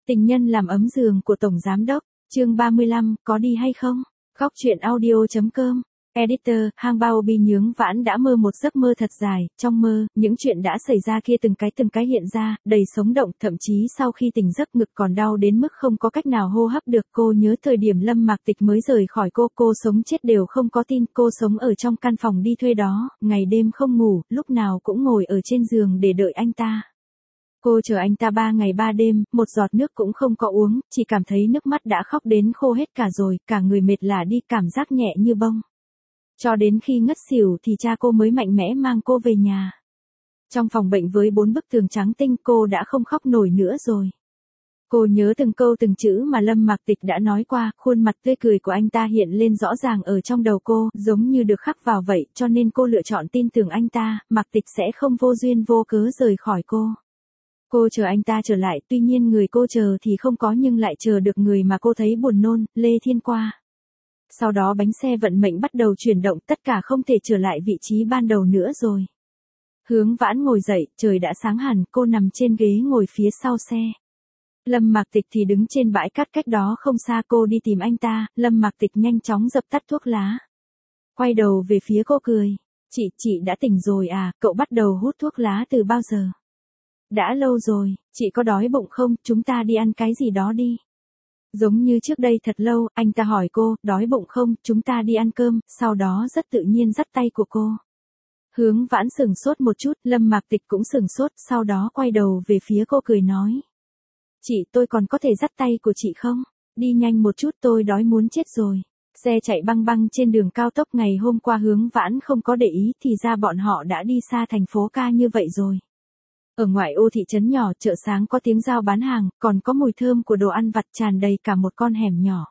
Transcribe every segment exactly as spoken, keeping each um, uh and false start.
Tình nhân làm ấm giường của Tổng Giám Đốc, chương ba mươi lăm, có đi hay không? Góc truyện audio chấm com. Editor, hang bao bi nhướng vãn đã mơ một giấc mơ thật dài, trong mơ, những chuyện đã xảy ra kia từng cái từng cái hiện ra, đầy sống động, thậm chí sau khi tỉnh giấc ngực còn đau đến mức không có cách nào hô hấp được. Cô nhớ thời điểm Lâm Mạc Tịch mới rời khỏi cô, cô sống chết đều không có tin, cô sống ở trong căn phòng đi thuê đó, ngày đêm không ngủ, lúc nào cũng ngồi ở trên giường để đợi anh ta. Cô chờ anh ta ba ngày ba đêm, một giọt nước cũng không có uống, chỉ cảm thấy nước mắt đã khóc đến khô hết cả rồi, cả người mệt lả đi, cảm giác nhẹ như bông. Cho đến khi ngất xỉu thì cha cô mới mạnh mẽ mang cô về nhà. Trong phòng bệnh với bốn bức tường trắng tinh, cô đã không khóc nổi nữa rồi. Cô nhớ từng câu từng chữ mà Lâm Mạc Tịch đã nói qua, khuôn mặt tươi cười của anh ta hiện lên rõ ràng ở trong đầu cô, giống như được khắc vào vậy, cho nên cô lựa chọn tin tưởng anh ta, Mạc Tịch sẽ không vô duyên vô cớ rời khỏi cô. Cô chờ anh ta trở lại, tuy nhiên người cô chờ thì không có nhưng lại chờ được người mà cô thấy buồn nôn, Lê Thiên Qua. Sau đó bánh xe vận mệnh bắt đầu chuyển động, tất cả không thể trở lại vị trí ban đầu nữa rồi. Hướng Vãn ngồi dậy, trời đã sáng hẳn, cô nằm trên ghế ngồi phía sau xe. Lâm Mạc Tịch thì đứng trên bãi cát cách đó không xa, cô đi tìm anh ta, Lâm Mạc Tịch nhanh chóng dập tắt thuốc lá. Quay đầu về phía cô cười. Chị, chị đã tỉnh rồi à, cậu bắt đầu hút thuốc lá từ bao giờ? Đã lâu rồi, chị có đói bụng không, chúng ta đi ăn cái gì đó đi. Giống như trước đây thật lâu, anh ta hỏi cô, đói bụng không, chúng ta đi ăn cơm, sau đó rất tự nhiên dắt tay của cô. Hướng Vãn sửng sốt một chút, Lâm Mạc Tịch cũng sửng sốt, sau đó quay đầu về phía cô cười nói. Chị, tôi còn có thể dắt tay của chị không? Đi nhanh một chút, tôi đói muốn chết rồi. Xe chạy băng băng trên đường cao tốc, ngày hôm qua Hướng Vãn không có để ý thì ra bọn họ đã đi xa thành phố ca như vậy rồi. Ở ngoại ô thị trấn nhỏ, chợ sáng có tiếng giao bán hàng, còn có mùi thơm của đồ ăn vặt tràn đầy cả một con hẻm nhỏ.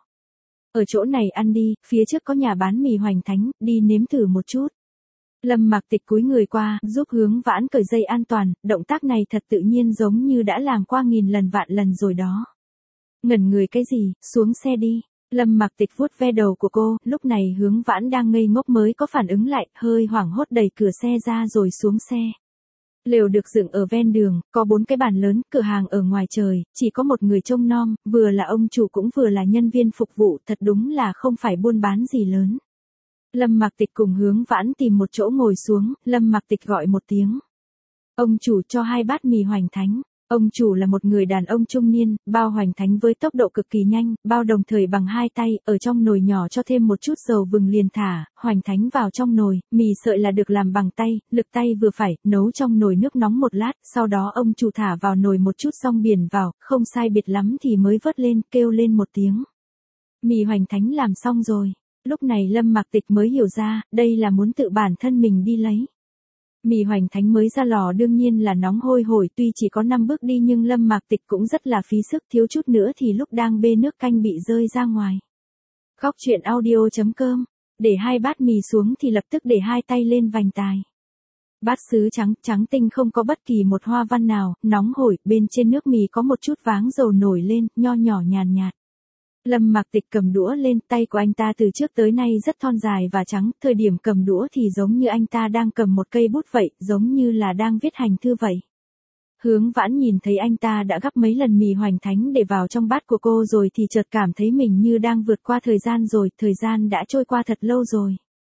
Ở chỗ này ăn đi, phía trước có nhà bán mì Hoành Thánh, đi nếm thử một chút. Lâm Mạc Tịch cúi người qua, giúp Hướng Vãn cởi dây an toàn, động tác này thật tự nhiên giống như đã làm qua nghìn lần vạn lần rồi đó. Ngẩn người cái gì, xuống xe đi. Lâm Mạc Tịch vuốt ve đầu của cô, lúc này Hướng Vãn đang ngây ngốc mới có phản ứng lại, hơi hoảng hốt đẩy cửa xe ra rồi xuống xe. Lều được dựng ở ven đường, có bốn cái bàn lớn, cửa hàng ở ngoài trời, chỉ có một người trông nom, vừa là ông chủ cũng vừa là nhân viên phục vụ, thật đúng là không phải buôn bán gì lớn. Lâm Mạc Tịch cùng Hướng Vãn tìm một chỗ ngồi xuống, Lâm Mạc Tịch gọi một tiếng. Ông chủ cho hai bát mì Hoành Thánh. Ông chủ là một người đàn ông trung niên, bao Hoành Thánh với tốc độ cực kỳ nhanh, bao đồng thời bằng hai tay, ở trong nồi nhỏ cho thêm một chút dầu vừng liền thả, Hoành Thánh vào trong nồi, mì sợi là được làm bằng tay, lực tay vừa phải, nấu trong nồi nước nóng một lát, sau đó ông chủ thả vào nồi một chút rong biển vào, không sai biệt lắm thì mới vớt lên, kêu lên một tiếng. Mì Hoành Thánh làm xong rồi. Lúc này Lâm Mạc Tịch mới hiểu ra, đây là muốn tự bản thân mình đi lấy. Mì Hoành Thánh mới ra lò đương nhiên là nóng hôi hổi, tuy chỉ có năm bước đi nhưng Lâm Mạc Tịch cũng rất là phí sức, thiếu chút nữa thì lúc đang bê nước canh bị rơi ra ngoài. Góc truyện audio chấm com. Để hai bát mì xuống thì lập tức để hai tay lên vành tài. Bát sứ trắng, trắng tinh không có bất kỳ một hoa văn nào, nóng hổi, bên trên nước mì có một chút váng dầu nổi lên, nho nhỏ nhàn nhạt. Lâm Mạc Tịch cầm đũa lên, tay của anh ta từ trước tới nay rất thon dài và trắng, thời điểm cầm đũa thì giống như anh ta đang cầm một cây bút vậy, giống như là đang viết hành thư vậy. Hướng Vãn nhìn thấy anh ta đã gắp mấy lần mì Hoành Thánh để vào trong bát của cô rồi thì chợt cảm thấy mình như đang vượt qua thời gian rồi, thời gian đã trôi qua thật lâu rồi.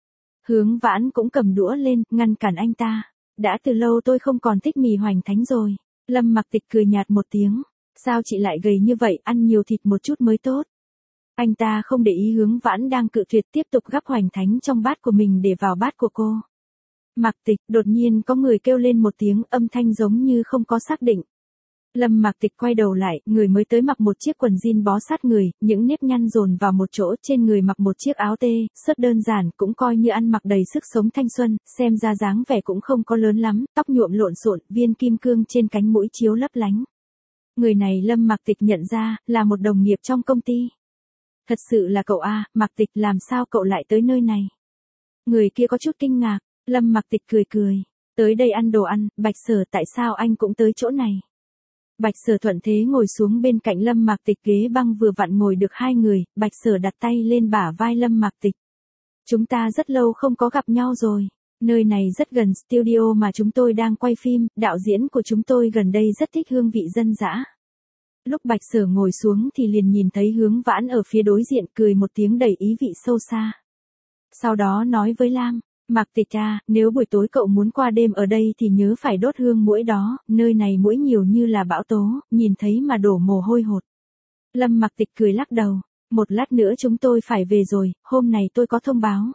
Hướng Vãn cũng cầm đũa lên, ngăn cản anh ta. Đã từ lâu tôi không còn thích mì Hoành Thánh rồi. Lâm Mạc Tịch cười nhạt một tiếng. Sao chị lại gầy như vậy, ăn nhiều thịt một chút mới tốt. Anh ta không để ý Hướng Vãn đang cự tuyệt, tiếp tục gắp Hoành Thánh trong bát của mình để vào bát của cô. Mạc Tịch, đột nhiên có người kêu lên một tiếng, âm thanh giống như không có xác định. Lâm Mạc Tịch quay đầu lại, người mới tới mặc một chiếc quần jean bó sát người, những nếp nhăn dồn vào một chỗ, trên người mặc một chiếc áo tê, rất đơn giản, cũng coi như ăn mặc đầy sức sống thanh xuân, xem ra dáng vẻ cũng không có lớn lắm, tóc nhuộm lộn xộn, viên kim cương trên cánh mũi chiếu lấp lánh. Người này Lâm Mạc Tịch nhận ra, là một đồng nghiệp trong công ty. Thật sự là cậu à, Mạc Tịch, làm sao cậu lại tới nơi này? Người kia có chút kinh ngạc, Lâm Mạc Tịch cười cười, tới đây ăn đồ ăn, Bạch Sở tại sao anh cũng tới chỗ này? Bạch Sở thuận thế ngồi xuống bên cạnh Lâm Mạc Tịch, ghế băng vừa vặn ngồi được hai người, Bạch Sở đặt tay lên bả vai Lâm Mạc Tịch. Chúng ta rất lâu không có gặp nhau rồi, nơi này rất gần studio mà chúng tôi đang quay phim, đạo diễn của chúng tôi gần đây rất thích hương vị dân dã. Lúc Bạch Sở ngồi xuống thì liền nhìn thấy Hướng Vãn ở phía đối diện cười một tiếng đầy ý vị sâu xa. Sau đó nói với Lam, Mạc Tịch à, nếu buổi tối cậu muốn qua đêm ở đây thì nhớ phải đốt hương muỗi đó, nơi này muỗi nhiều như là bão tố, nhìn thấy mà đổ mồ hôi hột. Lâm Mạc Tịch cười lắc đầu, một lát nữa chúng tôi phải về rồi, hôm nay tôi có thông báo.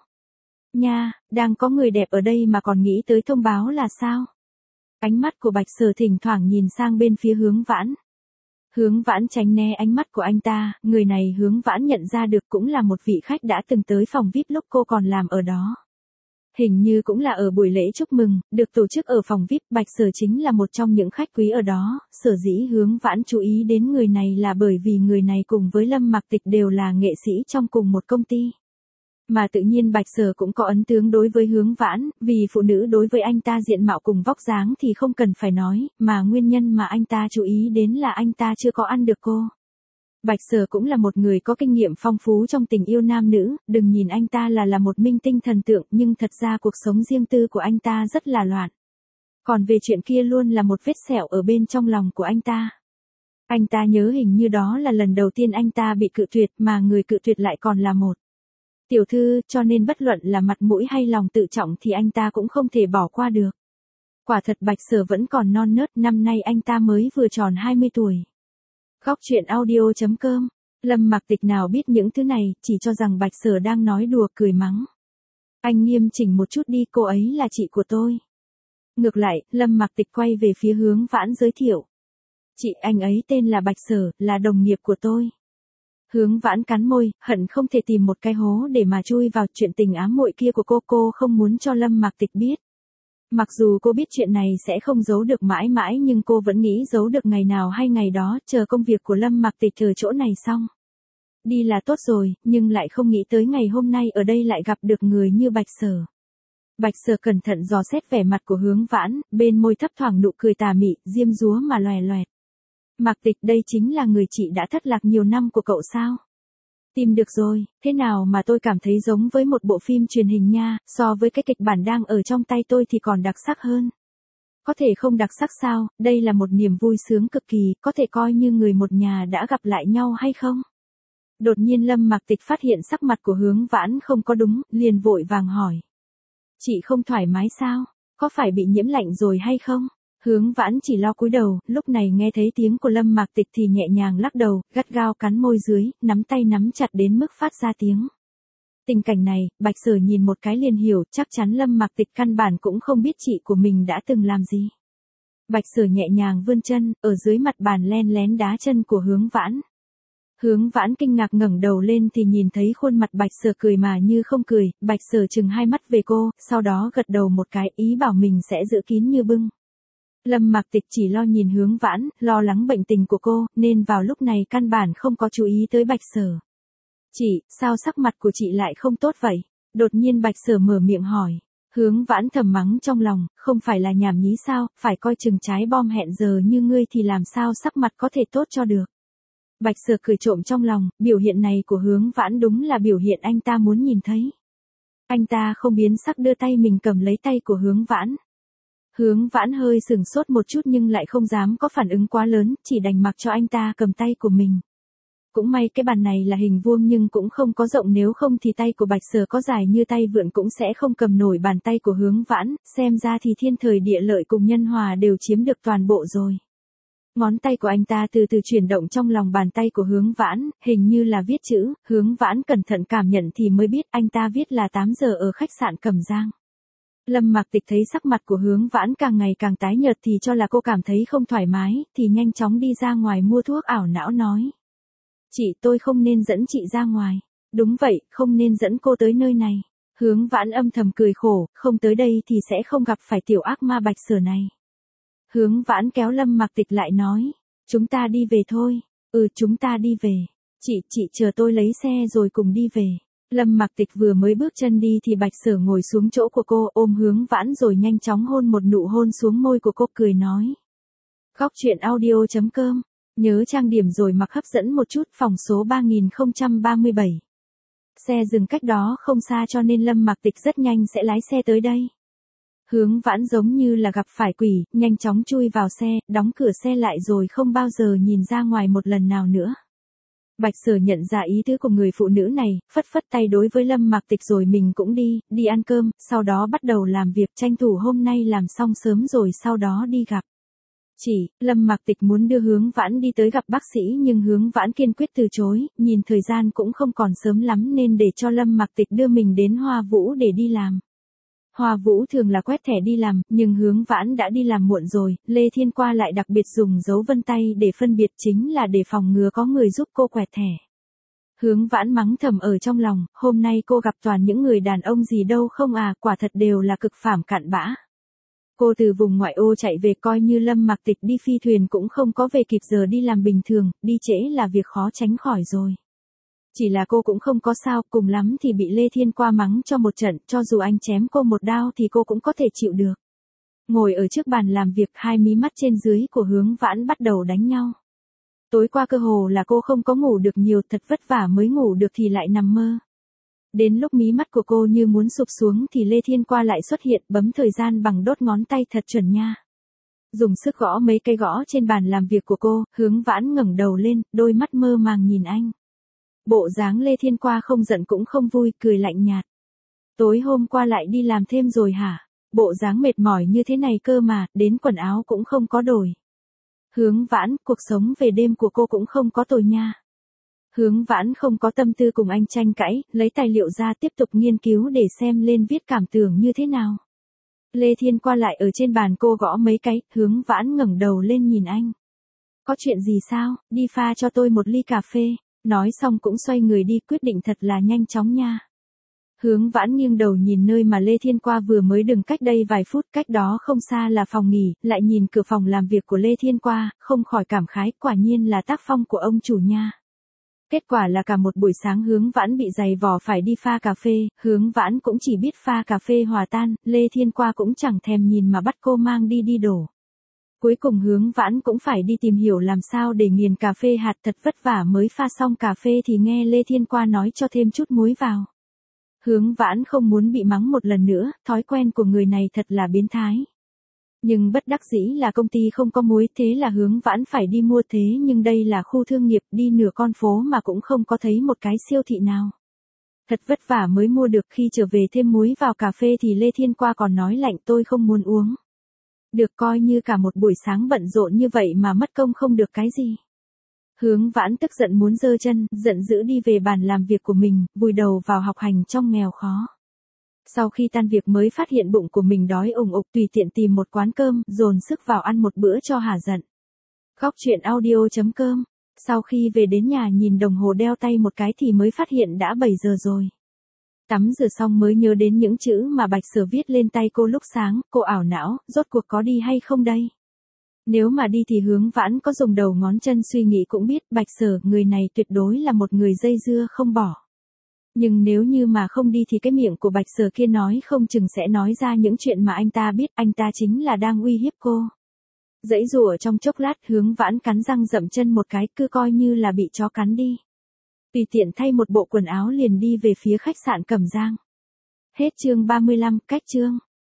Nha, đang có người đẹp ở đây mà còn nghĩ tới thông báo là sao? Ánh mắt của Bạch Sở thỉnh thoảng nhìn sang bên phía Hướng Vãn. Hướng Vãn tránh né ánh mắt của anh ta, người này Hướng Vãn nhận ra được cũng là một vị khách đã từng tới phòng vi ai pi lúc cô còn làm ở đó. Hình như cũng là ở buổi lễ chúc mừng, được tổ chức ở phòng vi ai pi, Bạch Sở chính là một trong những khách quý ở đó, sở dĩ Hướng Vãn chú ý đến người này là bởi vì người này cùng với Lâm Mạc Tịch đều là nghệ sĩ trong cùng một công ty. Mà tự nhiên Bạch Sở cũng có ấn tượng đối với Hướng Vãn, vì phụ nữ đối với anh ta diện mạo cùng vóc dáng thì không cần phải nói, mà nguyên nhân mà anh ta chú ý đến là anh ta chưa có ăn được cô. Bạch Sở cũng là một người có kinh nghiệm phong phú trong tình yêu nam nữ, đừng nhìn anh ta là là một minh tinh thần tượng nhưng thật ra cuộc sống riêng tư của anh ta rất là loạn. Còn về chuyện kia luôn là một vết sẹo ở bên trong lòng của anh ta. Anh ta nhớ hình như đó là lần đầu tiên anh ta bị cự tuyệt mà người cự tuyệt lại còn là một tiểu thư, cho nên bất luận là mặt mũi hay lòng tự trọng thì anh ta cũng không thể bỏ qua được. Quả thật Bạch Sở vẫn còn non nớt, năm nay anh ta mới vừa tròn hai mươi tuổi. Góc truyện audio chấm com. Lâm Mạc Tịch nào biết những thứ này, chỉ cho rằng Bạch Sở đang nói đùa cười mắng. Anh nghiêm chỉnh một chút đi, cô ấy là chị của tôi. Ngược lại, Lâm Mạc Tịch quay về phía Hướng Vãn giới thiệu. Chị anh ấy tên là Bạch Sở, là đồng nghiệp của tôi. Hướng Vãn cắn môi, hận không thể tìm một cái hố để mà chui vào. Chuyện tình ám muội kia của cô cô không muốn cho Lâm Mạc Tịch biết. Mặc dù cô biết chuyện này sẽ không giấu được mãi mãi nhưng cô vẫn nghĩ giấu được ngày nào hay ngày đó, chờ công việc của Lâm Mạc Tịch ở chỗ này xong. Đi là tốt rồi, nhưng lại không nghĩ tới ngày hôm nay ở đây lại gặp được người như Bạch Sở. Bạch Sở cẩn thận dò xét vẻ mặt của Hướng Vãn, bên môi thấp thoảng nụ cười tà mị, diêm dúa mà loè loẹt. Mạc Tịch, đây chính là người chị đã thất lạc nhiều năm của cậu sao? Tìm được rồi, thế nào mà tôi cảm thấy giống với một bộ phim truyền hình nha, so với cái kịch bản đang ở trong tay tôi thì còn đặc sắc hơn. Có thể không đặc sắc sao, đây là một niềm vui sướng cực kỳ, có thể coi như người một nhà đã gặp lại nhau hay không? Đột nhiên Lâm Mạc Tịch phát hiện sắc mặt của Hướng Vãn không có đúng, liền vội vàng hỏi. Chị không thoải mái sao? Có phải bị nhiễm lạnh rồi hay không? Hướng Vãn chỉ lo cúi đầu, lúc này nghe thấy tiếng của Lâm Mạc Tịch thì nhẹ nhàng lắc đầu, gắt gao cắn môi dưới, nắm tay nắm chặt đến mức phát ra tiếng. Tình cảnh này, Bạch Sở nhìn một cái liền hiểu, chắc chắn Lâm Mạc Tịch căn bản cũng không biết chị của mình đã từng làm gì. Bạch Sở nhẹ nhàng vươn chân, ở dưới mặt bàn len lén đá chân của Hướng Vãn. Hướng Vãn kinh ngạc ngẩng đầu lên thì nhìn thấy khuôn mặt Bạch Sở cười mà như không cười, Bạch Sở trừng hai mắt về cô, sau đó gật đầu một cái, ý bảo mình sẽ giữ kín như bưng. Lâm Mạc Tịch chỉ lo nhìn Hướng Vãn, lo lắng bệnh tình của cô, nên vào lúc này căn bản không có chú ý tới Bạch Sở. Chị, sao sắc mặt của chị lại không tốt vậy? Đột nhiên Bạch Sở mở miệng hỏi. Hướng Vãn thầm mắng trong lòng, không phải là nhảm nhí sao, phải coi chừng trái bom hẹn giờ như ngươi thì làm sao sắc mặt có thể tốt cho được. Bạch Sở cười trộm trong lòng, biểu hiện này của Hướng Vãn đúng là biểu hiện anh ta muốn nhìn thấy. Anh ta không biến sắc đưa tay mình cầm lấy tay của Hướng Vãn. Hướng Vãn hơi sừng sốt một chút nhưng lại không dám có phản ứng quá lớn, chỉ đành mặc cho anh ta cầm tay của mình. Cũng may cái bàn này là hình vuông nhưng cũng không có rộng, nếu không thì tay của Bạch Sở có dài như tay vượn cũng sẽ không cầm nổi bàn tay của Hướng Vãn, xem ra thì thiên thời địa lợi cùng nhân hòa đều chiếm được toàn bộ rồi. Ngón tay của anh ta từ từ chuyển động trong lòng bàn tay của Hướng Vãn, hình như là viết chữ, Hướng Vãn cẩn thận cảm nhận thì mới biết anh ta viết là tám giờ ở khách sạn Cẩm Giang. Lâm Mạc Tịch thấy sắc mặt của Hướng Vãn càng ngày càng tái nhợt thì cho là cô cảm thấy không thoải mái, thì nhanh chóng đi ra ngoài mua thuốc ảo não nói. Chị, tôi không nên dẫn chị ra ngoài. Đúng vậy, không nên dẫn cô tới nơi này. Hướng Vãn âm thầm cười khổ, không tới đây thì sẽ không gặp phải tiểu ác ma Bạch Sở này. Hướng Vãn kéo Lâm Mạc Tịch lại nói. Chúng ta đi về thôi. Ừ, chúng ta đi về. Chị, chị chờ tôi lấy xe rồi cùng đi về. Lâm Mạc Tịch vừa mới bước chân đi thì Bạch Sở ngồi xuống chỗ của cô, ôm Hướng Vãn rồi nhanh chóng hôn một nụ hôn xuống môi của cô, cười nói. Góc truyện audio chấm com. Nhớ trang điểm rồi mặc hấp dẫn một chút, phòng số ba nghìn không trăm ba mươi bảy. Xe dừng cách đó không xa cho nên Lâm Mạc Tịch rất nhanh sẽ lái xe tới đây. Hướng Vãn giống như là gặp phải quỷ, nhanh chóng chui vào xe, đóng cửa xe lại rồi không bao giờ nhìn ra ngoài một lần nào nữa. Bạch Sở nhận ra ý tứ của người phụ nữ này, phất phất tay đối với Lâm Mạc Tịch rồi mình cũng đi, đi ăn cơm, sau đó bắt đầu làm việc tranh thủ hôm nay làm xong sớm rồi sau đó đi gặp. Chỉ, Lâm Mạc Tịch muốn đưa Hướng Vãn đi tới gặp bác sĩ nhưng Hướng Vãn kiên quyết từ chối, nhìn thời gian cũng không còn sớm lắm nên để cho Lâm Mạc Tịch đưa mình đến Hoa Vũ để đi làm. Hoa Vũ thường là quét thẻ đi làm, nhưng Hướng Vãn đã đi làm muộn rồi, Lê Thiên Qua lại đặc biệt dùng dấu vân tay để phân biệt chính là để phòng ngừa có người giúp cô quẹt thẻ. Hướng Vãn mắng thầm ở trong lòng, hôm nay cô gặp toàn những người đàn ông gì đâu không à, quả thật đều là cực phàm cặn bã. Cô từ vùng ngoại ô chạy về coi như Lâm Mạc Tịch đi phi thuyền cũng không có về kịp giờ đi làm bình thường, đi trễ là việc khó tránh khỏi rồi. Chỉ là cô cũng không có sao, cùng lắm thì bị Lê Thiên Qua mắng cho một trận, cho dù anh chém cô một đao thì cô cũng có thể chịu được. Ngồi ở trước bàn làm việc, hai mí mắt trên dưới của Hướng Vãn bắt đầu đánh nhau. Tối qua cơ hồ là cô không có ngủ được nhiều, thật vất vả mới ngủ được thì lại nằm mơ. Đến lúc mí mắt của cô như muốn sụp xuống thì Lê Thiên Qua lại xuất hiện, bấm thời gian bằng đốt ngón tay thật chuẩn nha. Dùng sức gõ mấy cây gõ trên bàn làm việc của cô, Hướng Vãn ngẩng đầu lên, đôi mắt mơ màng nhìn anh. Bộ dáng Lê Thiên Qua không giận cũng không vui, cười lạnh nhạt. Tối hôm qua lại đi làm thêm rồi hả? Bộ dáng mệt mỏi như thế này cơ mà, đến quần áo cũng không có đổi. Hướng Vãn, cuộc sống về đêm của cô cũng không có tồi nha. Hướng Vãn không có tâm tư cùng anh tranh cãi, lấy tài liệu ra tiếp tục nghiên cứu để xem lên viết cảm tưởng như thế nào. Lê Thiên Qua lại ở trên bàn cô gõ mấy cái, Hướng Vãn ngẩng đầu lên nhìn anh. Có chuyện gì sao, đi pha cho tôi một ly cà phê. Nói xong cũng xoay người đi, quyết định thật là nhanh chóng nha. Hướng Vãn nghiêng đầu nhìn nơi mà Lê Thiên Qua vừa mới đứng cách đây vài phút, cách đó không xa là phòng nghỉ, lại nhìn cửa phòng làm việc của Lê Thiên Qua, không khỏi cảm khái, quả nhiên là tác phong của ông chủ nha. Kết quả là cả một buổi sáng Hướng Vãn bị giày vò phải đi pha cà phê, Hướng Vãn cũng chỉ biết pha cà phê hòa tan, Lê Thiên Qua cũng chẳng thèm nhìn mà bắt cô mang đi đi đổ. Cuối cùng Hướng Vãn cũng phải đi tìm hiểu làm sao để nghiền cà phê hạt, thật vất vả mới pha xong cà phê thì nghe Lê Thiên Qua nói cho thêm chút muối vào. Hướng Vãn không muốn bị mắng một lần nữa, thói quen của người này thật là biến thái. Nhưng bất đắc dĩ là công ty không có muối, thế là Hướng Vãn phải đi mua, thế nhưng đây là khu thương nghiệp, đi nửa con phố mà cũng không có thấy một cái siêu thị nào. Thật vất vả mới mua được, khi trở về thêm muối vào cà phê thì Lê Thiên Qua còn nói lạnh, tôi không muốn uống. Được, coi như cả một buổi sáng bận rộn như vậy mà mất công không được cái gì. Hướng Vãn tức giận muốn giơ chân, giận dữ đi về bàn làm việc của mình, vùi đầu vào học hành trong nghèo khó. Sau khi tan việc mới phát hiện bụng của mình đói ủng ục, tùy tiện tìm một quán cơm, dồn sức vào ăn một bữa cho hả giận. Góc truyện audio chấm com. Sau khi về đến nhà nhìn đồng hồ đeo tay một cái thì mới phát hiện đã bảy giờ rồi. Tắm rửa xong mới nhớ đến những chữ mà Bạch Sở viết lên tay cô lúc sáng, cô ảo não, rốt cuộc có đi hay không đây? Nếu mà đi thì Hướng Vãn có dùng đầu ngón chân suy nghĩ cũng biết, Bạch Sở, người này tuyệt đối là một người dây dưa không bỏ. Nhưng nếu như mà không đi thì cái miệng của Bạch Sở kia nói không chừng sẽ nói ra những chuyện mà anh ta biết, anh ta chính là đang uy hiếp cô. Giãy giụa trong chốc lát, Hướng Vãn cắn răng dậm chân một cái, cứ coi như là bị chó cắn đi. Tùy tiện thay một bộ quần áo liền đi về phía khách sạn Cẩm Giang. Hết chương ba mươi lăm, cách chương.